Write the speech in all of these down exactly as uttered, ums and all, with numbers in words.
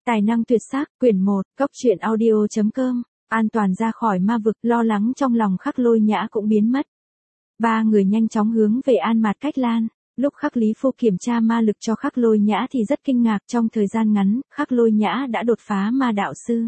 Tài năng tuyệt sắc, quyển một, cốc truyện audio chấm com, an toàn ra khỏi ma vực, lo lắng trong lòng Khắc Lôi Nhã cũng biến mất. Ba người nhanh chóng hướng về An Mạt Cách Lan. Lúc Khắc Lý Phu kiểm tra ma lực cho Khắc Lôi Nhã thì rất kinh ngạc, trong thời gian ngắn, Khắc Lôi Nhã đã đột phá ma đạo sư.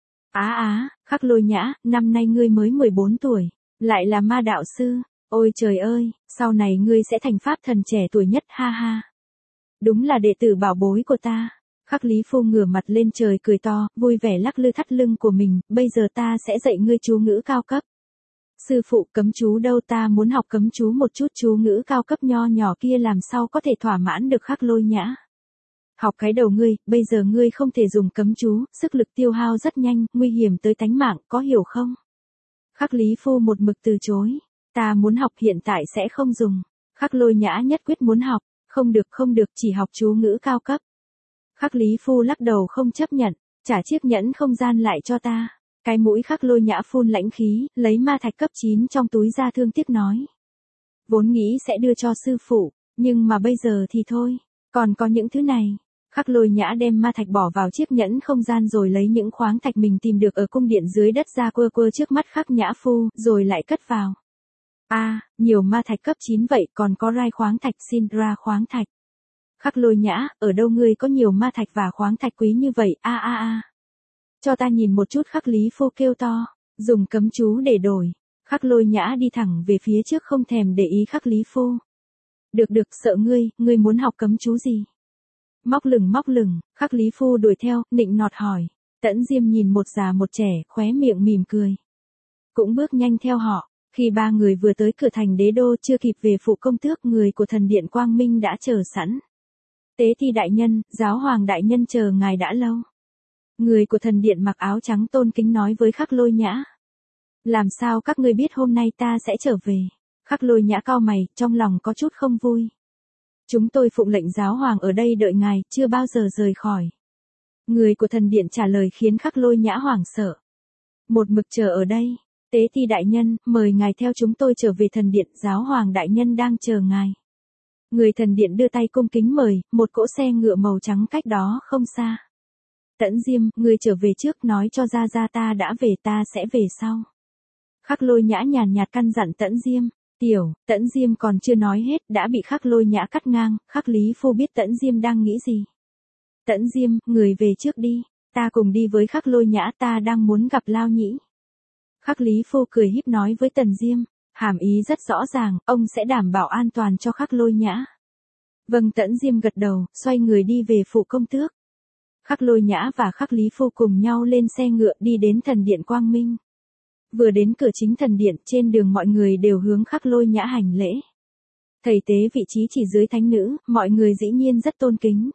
Á á, Khắc Lôi Nhã, năm nay ngươi mới mười bốn tuổi, lại là ma đạo sư, ôi trời ơi, sau này ngươi sẽ thành pháp thần trẻ tuổi nhất, ha ha. Đúng là đệ tử bảo bối của ta. Khắc Lý Phu ngửa mặt lên trời cười to, vui vẻ lắc lư thắt lưng của mình, bây giờ ta sẽ dạy ngươi chú ngữ cao cấp. Sư phụ, cấm chú đâu, ta muốn học cấm chú một chút, chú ngữ cao cấp nho nhỏ kia làm sao có thể thỏa mãn được Khắc Lôi Nhã. Học cái đầu ngươi, bây giờ ngươi không thể dùng cấm chú, sức lực tiêu hao rất nhanh, nguy hiểm tới tánh mạng, có hiểu không? Khắc Lý Phu một mực từ chối, ta muốn học, hiện tại sẽ không dùng. Khắc Lôi Nhã nhất quyết muốn học, không được không được, chỉ học chú ngữ cao cấp. Khắc Lý Phu lắc đầu không chấp nhận, trả chiếc nhẫn không gian lại cho ta. Cái mũi Khắc Lôi Nhã phun lãnh khí, lấy ma thạch cấp chín trong túi ra thương tiếc nói. Vốn nghĩ sẽ đưa cho sư phụ, nhưng mà bây giờ thì thôi, còn có những thứ này. Khắc Lôi Nhã đem ma thạch bỏ vào chiếc nhẫn không gian rồi lấy những khoáng thạch mình tìm được ở cung điện dưới đất ra quơ quơ trước mắt Khắc Nhã Phu, rồi lại cất vào. A, à, nhiều ma thạch cấp chín vậy, còn có rai khoáng thạch, xin ra khoáng thạch. Khắc Lôi Nhã, ở đâu ngươi có nhiều ma thạch và khoáng thạch quý như vậy, a a a. Cho ta nhìn một chút, Khắc Lý Phu kêu to, dùng cấm chú để đổi. Khắc Lôi Nhã đi thẳng về phía trước không thèm để ý Khắc Lý Phu. Được được, sợ ngươi, ngươi muốn học cấm chú gì? Móc lửng móc lửng, Khắc Lý Phu đuổi theo, nịnh nọt hỏi. Tẫn Diêm nhìn một già một trẻ, khóe miệng mỉm cười. Cũng bước nhanh theo họ. Khi ba người vừa tới cửa thành đế đô chưa kịp về phụ công tước, người của thần điện Quang Minh đã chờ sẵn. Tế Thi đại nhân, giáo hoàng đại nhân chờ ngài đã lâu. Người của thần điện mặc áo trắng tôn kính nói với Khắc Lôi Nhã. Làm sao các ngươi biết hôm nay ta sẽ trở về? Khắc Lôi Nhã cau mày, trong lòng có chút không vui. Chúng tôi phụng lệnh giáo hoàng ở đây đợi ngài, chưa bao giờ rời khỏi. Người của thần điện trả lời khiến Khắc Lôi Nhã hoảng sợ. Một mực chờ ở đây. Tế Thi đại nhân, mời ngài theo chúng tôi trở về thần điện, giáo hoàng đại nhân đang chờ ngài. Người thần điện đưa tay cung kính mời, một cỗ xe ngựa màu trắng cách đó không xa. Tẫn Diêm, ngươi trở về trước, nói cho Gia Gia ta đã về, ta sẽ về sau. Khắc Lôi Nhã nhàn nhạt căn dặn Tẫn Diêm. Tiểu, Tẫn Diêm còn chưa nói hết, đã bị Khắc Lôi Nhã cắt ngang, Khắc Lý Phu biết Tẫn Diêm đang nghĩ gì. Tẫn Diêm, người về trước đi, ta cùng đi với Khắc Lôi Nhã, ta đang muốn gặp Lao Nhĩ. Khắc Lý Phu cười híp nói với Tần Diêm, hàm ý rất rõ ràng, ông sẽ đảm bảo an toàn cho Khắc Lôi Nhã. Vâng, Tẫn Diêm gật đầu, xoay người đi về phủ công tước. Khắc Lôi Nhã và Khắc Lý Phu cùng nhau lên xe ngựa đi đến thần điện Quang Minh. Vừa đến cửa chính thần điện, trên đường mọi người đều hướng Khắc Lôi Nhã hành lễ. Thầy tế vị trí chỉ dưới thánh nữ, mọi người dĩ nhiên rất tôn kính.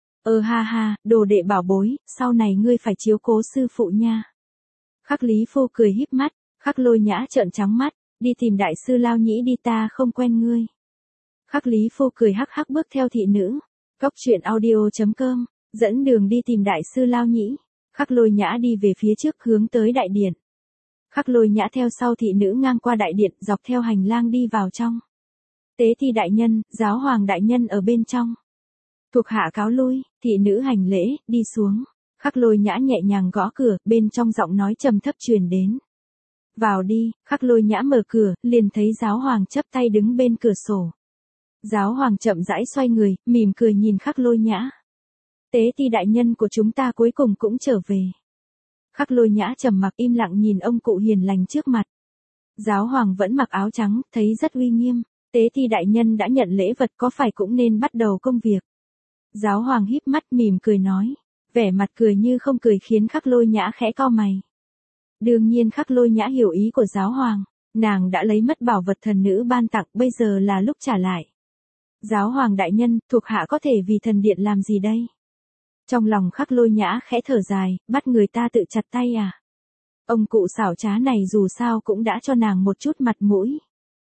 Ờ ha ha, đồ đệ bảo bối, sau này ngươi phải chiếu cố sư phụ nha. Khắc Lý Phu cười híp mắt, Khắc Lôi Nhã trợn trắng mắt, đi tìm đại sư Lao Nhĩ đi, ta không quen ngươi. Khắc Lý Phu cười hắc hắc bước theo thị nữ. Cốc truyện audio chấm com, dẫn đường đi tìm đại sư Lao Nhĩ. Khắc Lôi Nhã đi về phía trước hướng tới đại điện. Khắc Lôi Nhã theo sau thị nữ ngang qua đại điện, dọc theo hành lang đi vào trong. Tế Thi đại nhân, giáo hoàng đại nhân ở bên trong. Thuộc hạ cáo lui, thị nữ hành lễ, đi xuống. Khắc Lôi Nhã nhẹ nhàng gõ cửa, bên trong giọng nói trầm thấp truyền đến. Vào đi, Khắc Lôi Nhã mở cửa, liền thấy giáo hoàng chắp tay đứng bên cửa sổ. Giáo hoàng chậm rãi xoay người, mỉm cười nhìn Khắc Lôi Nhã. Tế Thi đại nhân của chúng ta cuối cùng cũng trở về. Khắc Lôi Nhã trầm mặc im lặng nhìn ông cụ hiền lành trước mặt. Giáo hoàng vẫn mặc áo trắng, thấy rất uy nghiêm. Tế Thi đại nhân đã nhận lễ vật, có phải cũng nên bắt đầu công việc. Giáo hoàng híp mắt mỉm cười nói. Vẻ mặt cười như không cười khiến Khắc Lôi Nhã khẽ cau mày. Đương nhiên Khắc Lôi Nhã hiểu ý của giáo hoàng, nàng đã lấy mất bảo vật thần nữ ban tặng, bây giờ là lúc trả lại. Giáo hoàng đại nhân, thuộc hạ có thể vì thần điện làm gì đây? Trong lòng Khắc Lôi Nhã khẽ thở dài, bắt người ta tự chặt tay à? Ông cụ xảo trá này dù sao cũng đã cho nàng một chút mặt mũi.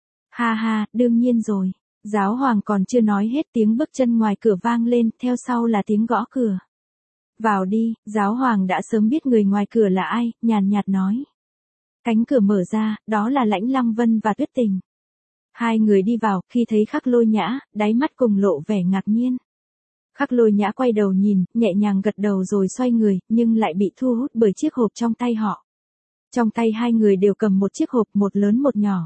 Ha ha, đương nhiên rồi. Giáo hoàng còn chưa nói hết, tiếng bước chân ngoài cửa vang lên, theo sau là tiếng gõ cửa. Vào đi, giáo hoàng đã sớm biết người ngoài cửa là ai, nhàn nhạt nói. Cánh cửa mở ra, đó là Lãnh Lăng Vân và Tuyết Tình. Hai người đi vào, khi thấy Khắc Lôi Nhã, đáy mắt cùng lộ vẻ ngạc nhiên. Khắc Lôi Nhã quay đầu nhìn, nhẹ nhàng gật đầu rồi xoay người, nhưng lại bị thu hút bởi chiếc hộp trong tay họ. Trong tay hai người đều cầm một chiếc hộp, một lớn một nhỏ.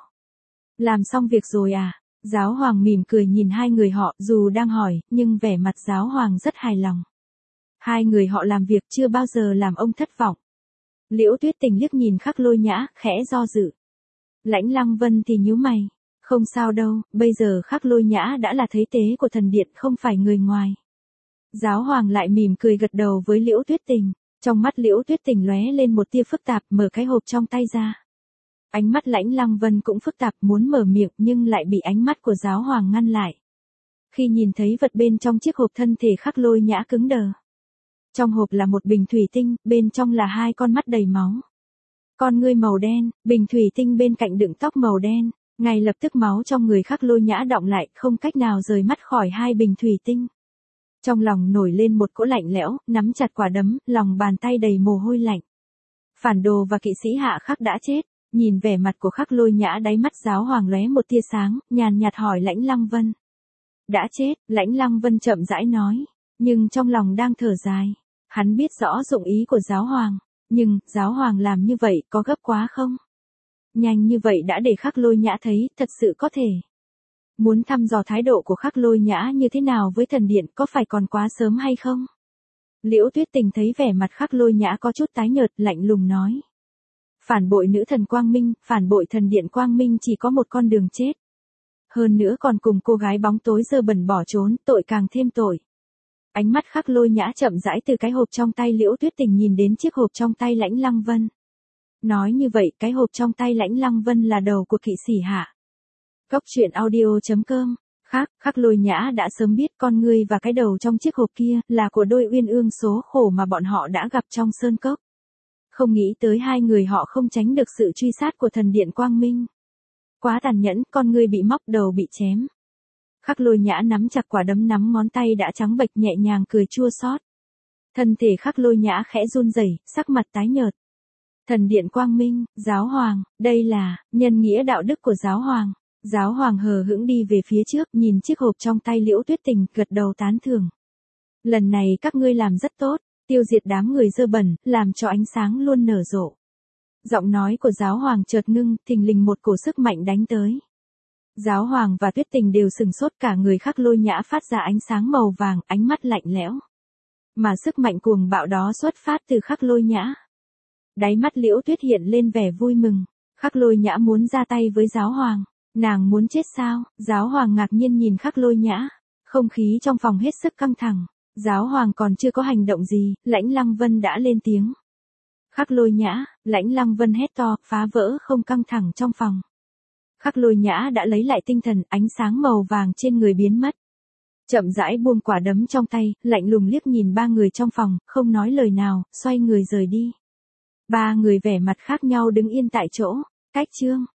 Làm xong việc rồi à? Giáo hoàng mỉm cười nhìn hai người họ, dù đang hỏi, nhưng vẻ mặt giáo hoàng rất hài lòng. Hai người họ làm việc chưa bao giờ làm ông thất vọng. Liễu Tuyết Tình liếc nhìn Khắc Lôi Nhã, khẽ do dự. Lãnh Lăng Vân thì nhíu mày. Không sao đâu, bây giờ Khắc Lôi Nhã đã là thấy tế của thần điện, không phải người ngoài. Giáo hoàng lại mỉm cười gật đầu với Liễu Tuyết Tình. Trong mắt Liễu Tuyết Tình lóe lên một tia phức tạp, mở cái hộp trong tay ra. Ánh mắt Lãnh Lăng Vân cũng phức tạp, muốn mở miệng nhưng lại bị ánh mắt của giáo hoàng ngăn lại. Khi nhìn thấy vật bên trong chiếc hộp, thân thể Khắc Lôi Nhã cứng đờ. Trong hộp là một bình thủy tinh, bên trong là hai con mắt đầy máu. Con ngươi màu đen, bình thủy tinh bên cạnh đựng tóc màu đen. Ngay lập tức máu trong người Khắc Lôi Nhã đọng lại, không cách nào rời mắt khỏi hai bình thủy tinh. Trong lòng nổi lên một cỗ lạnh lẽo, nắm chặt quả đấm, lòng bàn tay đầy mồ hôi lạnh. Phản đồ và kỵ sĩ Hạ Khắc đã chết. Nhìn vẻ mặt của Khắc Lôi Nhã, đáy mắt giáo hoàng lóe một tia sáng, nhàn nhạt hỏi Lãnh Lăng Vân. Đã chết, Lãnh Lăng Vân chậm rãi nói, nhưng trong lòng đang thở dài. Hắn biết rõ dụng ý của giáo hoàng, nhưng, giáo hoàng làm như vậy có gấp quá không? Nhanh như vậy đã để Khắc Lôi Nhã thấy, thật sự có thể. Muốn thăm dò thái độ của Khắc Lôi Nhã như thế nào với thần điện, có phải còn quá sớm hay không? Liễu Tuyết Tình thấy vẻ mặt Khắc Lôi Nhã có chút tái nhợt, lạnh lùng nói. Phản bội nữ thần Quang Minh, phản bội thần điện Quang Minh chỉ có một con đường chết. Hơn nữa còn cùng cô gái bóng tối dơ bẩn bỏ trốn, tội càng thêm tội. Ánh mắt Khắc Lôi Nhã chậm rãi từ cái hộp trong tay Liễu Tuyết Tình nhìn đến chiếc hộp trong tay Lãnh Lăng Vân. Nói như vậy, cái hộp trong tay Lãnh Lăng Vân là đầu của kỵ sĩ Hạ. Cốc truyện audio chấm com. Khác, Khắc Lôi Nhã đã sớm biết con ngươi và cái đầu trong chiếc hộp kia là của đôi uyên ương số khổ mà bọn họ đã gặp trong sơn cốc. Không nghĩ tới hai người họ không tránh được sự truy sát của thần điện Quang Minh. Quá tàn nhẫn, con ngươi bị móc, đầu bị chém. Khắc Lôi Nhã nắm chặt quả đấm, nắm ngón tay đã trắng bệch, nhẹ nhàng cười chua xót. Thân thể Khắc Lôi Nhã khẽ run rẩy, sắc mặt tái nhợt. Thần điện Quang Minh, giáo hoàng, đây là nhân nghĩa đạo đức của giáo hoàng. Giáo hoàng hờ hững đi về phía trước, nhìn chiếc hộp trong tay Liễu Tuyết Tình, gật đầu tán thưởng. Lần này các ngươi làm rất tốt, tiêu diệt đám người dơ bẩn, làm cho ánh sáng luôn nở rộ. Giọng nói của giáo hoàng chợt ngưng, thình lình một cổ sức mạnh đánh tới. Giáo hoàng và Tuyết Tình đều sừng sốt, cả người Khắc Lôi Nhã phát ra ánh sáng màu vàng, ánh mắt lạnh lẽo. Mà sức mạnh cuồng bạo đó xuất phát từ Khắc Lôi Nhã. Đáy mắt Liễu Tuyết hiện lên vẻ vui mừng. Khắc Lôi Nhã muốn ra tay với giáo hoàng. Nàng muốn chết sao? Giáo hoàng ngạc nhiên nhìn Khắc Lôi Nhã. Không khí trong phòng hết sức căng thẳng. Giáo hoàng còn chưa có hành động gì, Lãnh Lăng Vân đã lên tiếng. Khắc Lôi Nhã, Lãnh Lăng Vân hét to, phá vỡ không căng thẳng trong phòng. Khắc Lôi Nhã đã lấy lại tinh thần, ánh sáng màu vàng trên người biến mất. Chậm rãi buông quả đấm trong tay, lạnh lùng liếc nhìn ba người trong phòng, không nói lời nào, xoay người rời đi. Ba người vẻ mặt khác nhau đứng yên tại chỗ. Cách chương